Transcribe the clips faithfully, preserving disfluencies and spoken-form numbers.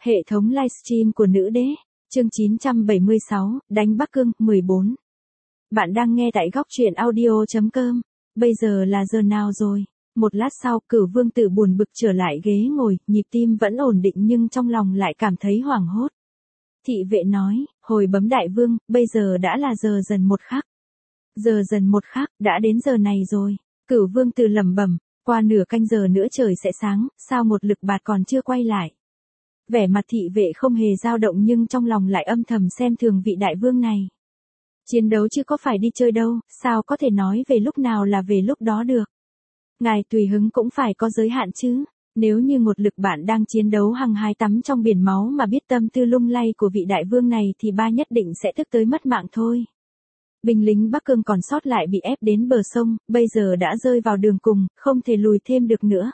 Hệ thống livestream của nữ đế, chương chín trăm bảy mươi sáu, đánh Bắc Cương, mười bốn. Bạn đang nghe tại góc truyện audio.com. Bây giờ là giờ nào rồi? Một lát sau, Cửu Vương Tử buồn bực trở lại ghế ngồi, nhịp tim vẫn ổn định nhưng trong lòng lại cảm thấy hoảng hốt. Thị vệ nói, hồi bấm đại vương, bây giờ đã là giờ dần một khắc. Giờ dần một khắc, đã đến giờ này rồi. Cửu Vương Tử lẩm bẩm, qua nửa canh giờ nữa trời sẽ sáng, sao một lực bạt còn chưa quay lại? Vẻ mặt thị vệ không hề dao động nhưng trong lòng lại âm thầm xem thường vị đại vương này. Chiến đấu chứ có phải đi chơi đâu, sao có thể nói về lúc nào là về lúc đó được. Ngài tùy hứng cũng phải có giới hạn chứ. Nếu như một lực bạn đang chiến đấu hăng hái tắm trong biển máu mà biết tâm tư lung lay của vị đại vương này thì ba nhất định sẽ tức tới mất mạng thôi. Binh lính Bắc Cương còn sót lại bị ép đến bờ sông, bây giờ đã rơi vào đường cùng, không thể lùi thêm được nữa.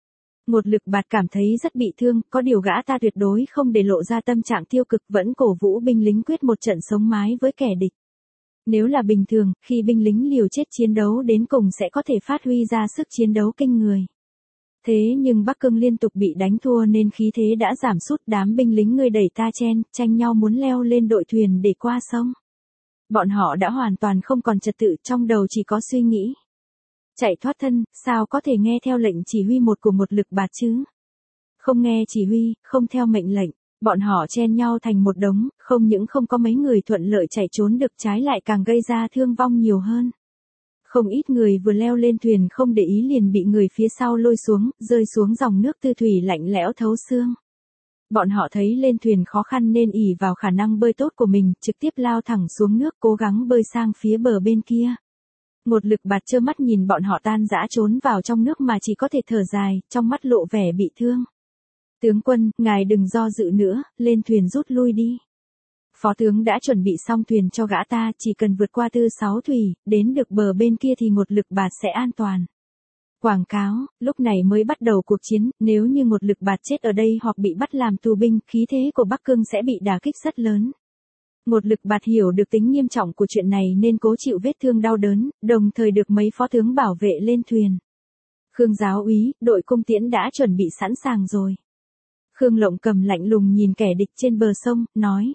Một lực bạt cảm thấy rất bị thương, có điều gã ta tuyệt đối không để lộ ra tâm trạng tiêu cực, vẫn cổ vũ binh lính quyết một trận sống mái với kẻ địch. Nếu là bình thường, khi binh lính liều chết chiến đấu đến cùng sẽ có thể phát huy ra sức chiến đấu kinh người. Thế nhưng Bắc Cương liên tục bị đánh thua nên khí thế đã giảm sút, đám binh lính người đẩy ta chen, tranh nhau muốn leo lên đội thuyền để qua sông. Bọn họ đã hoàn toàn không còn trật tự, trong đầu chỉ có suy nghĩ. Chạy thoát thân, sao có thể nghe theo lệnh chỉ huy một của một lực bạt chứ? Không nghe chỉ huy, không theo mệnh lệnh, bọn họ chen nhau thành một đống, không những không có mấy người thuận lợi chạy trốn được, trái lại càng gây ra thương vong nhiều hơn. Không ít người vừa leo lên thuyền không để ý liền bị người phía sau lôi xuống, rơi xuống dòng nước tư thủy lạnh lẽo thấu xương. Bọn họ thấy lên thuyền khó khăn nên ỷ vào khả năng bơi tốt của mình, trực tiếp lao thẳng xuống nước cố gắng bơi sang phía bờ bên kia. Một lực bạt trơ mắt nhìn bọn họ tan rã trốn vào trong nước mà chỉ có thể thở dài, trong mắt lộ vẻ bị thương. Tướng quân, ngài đừng do dự nữa, lên thuyền rút lui đi. Phó tướng đã chuẩn bị xong thuyền cho gã ta, chỉ cần vượt qua tư sáu thủy, đến được bờ bên kia thì một lực bạt sẽ an toàn. Quảng cáo, lúc này mới bắt đầu cuộc chiến, nếu như một lực bạt chết ở đây hoặc bị bắt làm tù binh, khí thế của Bắc Cương sẽ bị đả kích rất lớn. Một lực bạt hiểu được tính nghiêm trọng của chuyện này nên cố chịu vết thương đau đớn, đồng thời được mấy phó tướng bảo vệ lên thuyền. Khương giáo úy, đội cung tiễn đã chuẩn bị sẵn sàng rồi. Khương Lộng Cầm lạnh lùng nhìn kẻ địch trên bờ sông, nói.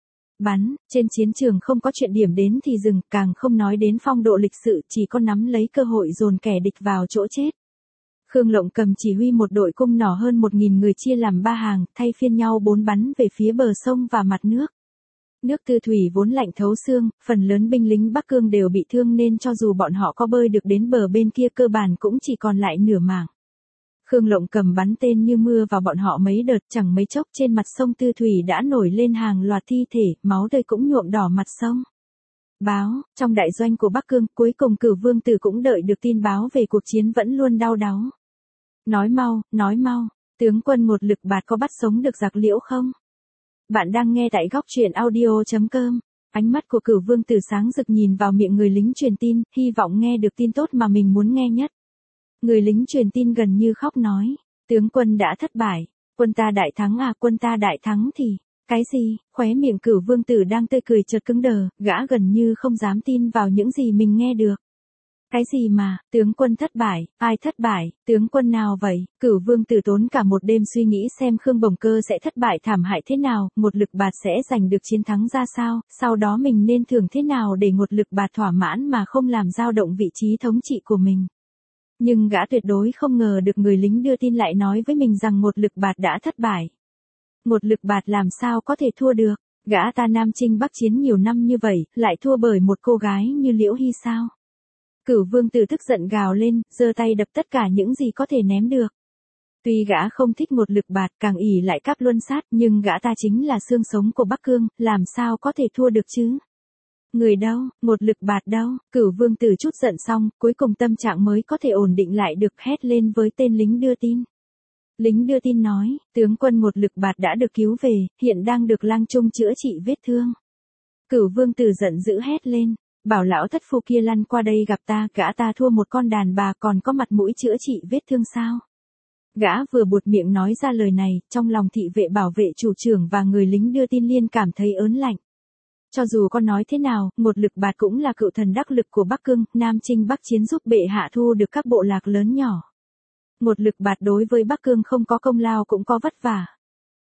Bắn, trên chiến trường không có chuyện điểm đến thì dừng, càng không nói đến phong độ lịch sự, chỉ có nắm lấy cơ hội dồn kẻ địch vào chỗ chết. Khương Lộng Cầm chỉ huy một đội cung nỏ hơn một nghìn người chia làm ba hàng, thay phiên nhau bốn bắn về phía bờ sông và mặt nước. Nước tư thủy vốn lạnh thấu xương, phần lớn binh lính Bắc Cương đều bị thương nên cho dù bọn họ có bơi được đến bờ bên kia cơ bản cũng chỉ còn lại nửa mảng. Khương Lộng Cầm bắn tên như mưa vào bọn họ mấy đợt, chẳng mấy chốc trên mặt sông tư thủy đã nổi lên hàng loạt thi thể, máu tươi cũng nhuộm đỏ mặt sông. Báo, trong đại doanh của Bắc Cương, cuối cùng Cửu Vương Tử cũng đợi được tin báo về cuộc chiến vẫn luôn đau đáu. Nói mau, nói mau, tướng quân một lực bạt có bắt sống được giặc Liễu không? Bạn đang nghe tại góc truyện audio.com. Ánh mắt của Cửu Vương Tử sáng rực nhìn vào miệng người lính truyền tin, hy vọng nghe được tin tốt mà mình muốn nghe nhất. Người lính truyền tin gần như khóc nói, tướng quân đã thất bại, quân ta đại thắng à, quân ta đại thắng thì, cái gì, khóe miệng Cửu Vương Tử đang tươi cười chợt cứng đờ, gã gần như không dám tin vào những gì mình nghe được. Cái gì mà, tướng quân thất bại, ai thất bại, tướng quân nào vậy? Cửu Vương Tử tốn cả một đêm suy nghĩ xem Khương Bồng Cơ sẽ thất bại thảm hại thế nào, một lực bạt sẽ giành được chiến thắng ra sao, sau đó mình nên thưởng thế nào để một lực bạt thỏa mãn mà không làm dao động vị trí thống trị của mình. Nhưng gã tuyệt đối không ngờ được người lính đưa tin lại nói với mình rằng một lực bạt đã thất bại. Một lực bạt làm sao có thể thua được, gã ta Nam Chinh Bắc Chiến nhiều năm như vậy, lại thua bởi một cô gái như Liễu Hy sao? Cửu Vương Tử tức giận gào lên, giơ tay đập tất cả những gì có thể ném được. Tuy gã không thích một lực bạt, càng ỷ lại Cáp Luân Sát, nhưng gã ta chính là xương sống của Bắc Cương, làm sao có thể thua được chứ? Người đâu, một lực bạt đâu? Cửu Vương Tử chút giận xong, cuối cùng tâm trạng mới có thể ổn định lại được, hét lên với tên lính đưa tin. Lính đưa tin nói, tướng quân một lực bạt đã được cứu về, hiện đang được Lang Trung chữa trị vết thương. Cửu Vương Tử giận dữ hét lên, bảo lão thất phu kia lăn qua đây gặp ta, gã ta thua một con đàn bà còn có mặt mũi chữa trị vết thương sao? Gã vừa buột miệng nói ra lời này, trong lòng thị vệ bảo vệ chủ trưởng và người lính đưa tin liên cảm thấy ớn lạnh. Cho dù có nói thế nào, một lực bạt cũng là cựu thần đắc lực của Bắc Cương, Nam Chinh Bắc Chiến giúp bệ hạ thu được các bộ lạc lớn nhỏ. Một lực bạt đối với Bắc Cương không có công lao cũng có vất vả.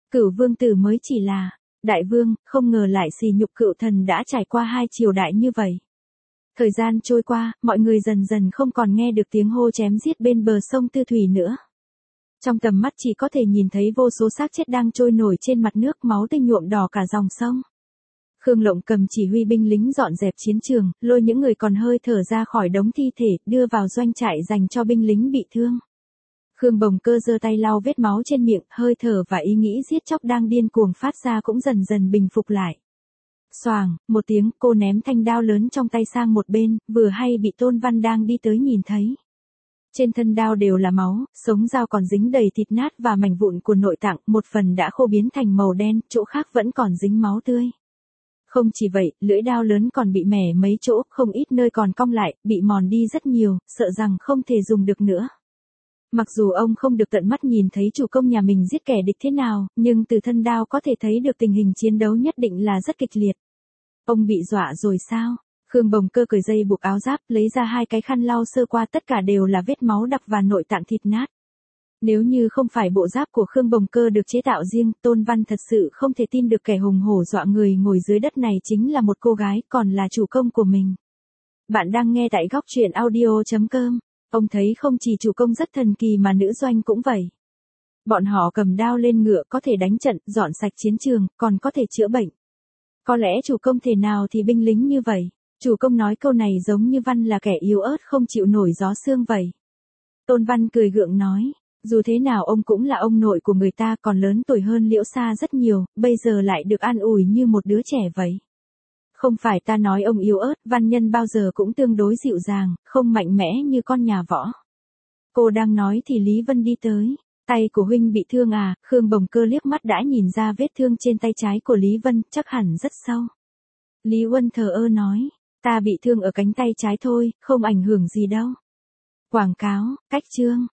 Cửu vương tử mới chỉ là, đại vương, không ngờ lại sỉ nhục cựu thần đã trải qua hai triều đại như vậy. Thời gian trôi qua, mọi người dần dần không còn nghe được tiếng hô chém giết bên bờ sông Tư Thủy nữa. Trong tầm mắt chỉ có thể nhìn thấy vô số xác chết đang trôi nổi trên mặt nước, máu tươi nhuộm đỏ cả dòng sông. Khương Lộng cầm chỉ huy binh lính dọn dẹp chiến trường, lôi những người còn hơi thở ra khỏi đống thi thể, đưa vào doanh trại dành cho binh lính bị thương. Khương Bồng Cơ giơ tay lau vết máu trên miệng, hơi thở và ý nghĩ giết chóc đang điên cuồng phát ra cũng dần dần bình phục lại. Xoàng, một tiếng, cô ném thanh đao lớn trong tay sang một bên, vừa hay bị Tôn Văn đang đi tới nhìn thấy. Trên thân đao đều là máu, sống dao còn dính đầy thịt nát và mảnh vụn của nội tạng, một phần đã khô biến thành màu đen, chỗ khác vẫn còn dính máu tươi. Không chỉ vậy, lưỡi đao lớn còn bị mẻ mấy chỗ, không ít nơi còn cong lại, bị mòn đi rất nhiều, sợ rằng không thể dùng được nữa. Mặc dù ông không được tận mắt nhìn thấy chủ công nhà mình giết kẻ địch thế nào, nhưng từ thân đao có thể thấy được tình hình chiến đấu nhất định là rất kịch liệt. Ông bị dọa rồi sao? Khương Bồng Cơ cởi dây buộc áo giáp, lấy ra hai cái khăn lau sơ qua, tất cả đều là vết máu đặc và nội tạng thịt nát. Nếu như không phải bộ giáp của Khương Bồng Cơ được chế tạo riêng, Tôn Văn thật sự không thể tin được kẻ hùng hổ dọa người ngồi dưới đất này chính là một cô gái, còn là chủ công của mình. Bạn đang nghe tại góc truyện audio chấm com. Ông thấy không chỉ chủ công rất thần kỳ mà nữ doanh cũng vậy. Bọn họ cầm đao lên ngựa có thể đánh trận, dọn sạch chiến trường, còn có thể chữa bệnh. Có lẽ chủ công thể nào thì binh lính như vậy. Chủ công nói câu này giống như Văn là kẻ yếu ớt không chịu nổi gió sương vậy. Tôn Văn cười gượng nói, dù thế nào ông cũng là ông nội của người ta, còn lớn tuổi hơn Liễu Sa rất nhiều, bây giờ lại được an ủi như một đứa trẻ vậy. Không phải ta nói ông yếu ớt, Văn Nhân bao giờ cũng tương đối dịu dàng, không mạnh mẽ như con nhà võ. Cô đang nói thì Lý Vân đi tới. Tay của huynh bị thương à? Khương Bồng Cơ liếc mắt đã nhìn ra vết thương trên tay trái của Lý Vân, chắc hẳn rất sâu. Lý Vân thờ ơ nói, ta bị thương ở cánh tay trái thôi, không ảnh hưởng gì đâu. Quảng cáo, cách chương.